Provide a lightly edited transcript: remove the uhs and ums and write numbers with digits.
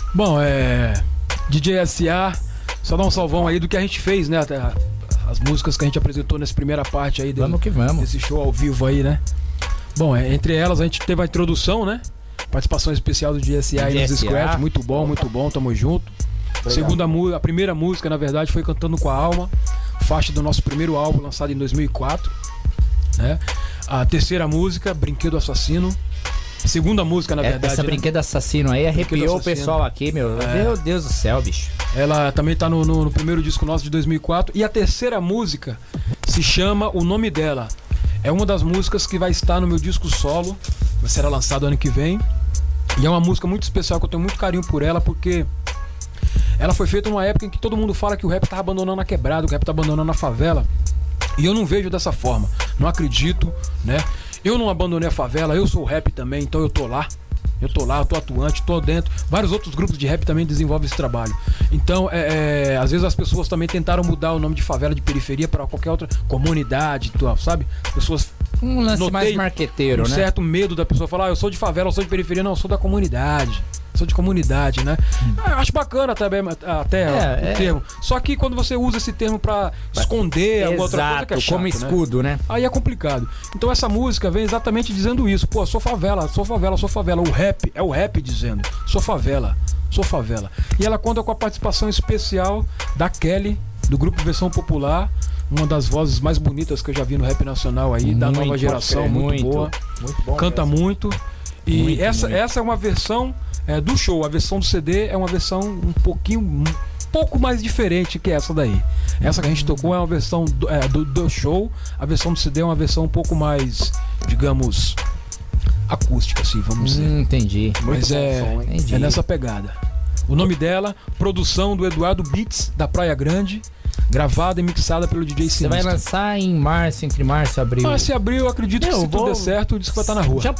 Bom, DJ SA, só dar um salvão aí do que a gente fez, né? As músicas que a gente apresentou nessa primeira parte aí vamos que vamos. Desse show ao vivo aí, né? Bom, entre elas a gente teve a introdução, né? Participação especial do DJ SA aí nos Scratch, muito bom, tamo junto. A primeira música, na verdade, foi Cantando com a Alma, faixa do nosso primeiro álbum lançado em 2004, né? A terceira música, Brinquedo Assassino. Segunda música, na verdade. Essa Brinquedo Assassino aí arrepiou o pessoal aqui, meu. Meu Deus do céu, bicho. Ela também tá no primeiro disco nosso de 2004. E a terceira música se chama O Nome Dela. É uma das músicas que vai estar no meu disco solo, vai ser lançado ano que vem. E é uma música muito especial, que eu tenho muito carinho por ela, porque ela foi feita numa época em que todo mundo fala que o rap tá abandonando a quebrada, que o rap tá abandonando a favela. E eu não vejo dessa forma, não acredito, né? Eu não abandonei a favela, eu sou rap também, então eu tô lá, eu tô atuante, tô dentro. Vários outros grupos de rap também desenvolvem esse trabalho. Então, às vezes as pessoas também tentaram mudar o nome de favela, de periferia, para qualquer outra comunidade, sabe? Pessoas... Um lance mais marqueteiro, né? Um certo medo da pessoa falar, eu sou de favela, eu sou de periferia. Não, eu sou da comunidade. Sou de comunidade, né? Eu acho bacana até o termo. Só que quando você usa esse termo pra esconder alguma outra coisa, que é chato, como escudo, né? Aí é complicado. Então essa música vem exatamente dizendo isso. Pô, sou favela, sou favela, sou favela. O rap, é o rap dizendo, sou favela, sou favela. E ela conta com a participação especial da Kelly, do grupo Versão Popular, uma das vozes mais bonitas que eu já vi no rap nacional aí, da nova geração, muito boa. Muito bom, canta muito. E essa é uma versão do show. A versão do CD é uma versão um pouco mais diferente que essa daí. Essa que a gente tocou é uma versão do show. A versão do CD é uma versão um pouco mais, digamos, acústica, assim, vamos dizer. Entendi. Mas é nessa pegada. O nome dela, produção do Eduardo Beats, da Praia Grande, gravada e mixada pelo DJ Sinistro. Você vai lançar em março, entre março e abril? Março e abril, eu acredito que se tudo der certo, o disco vai estar na rua.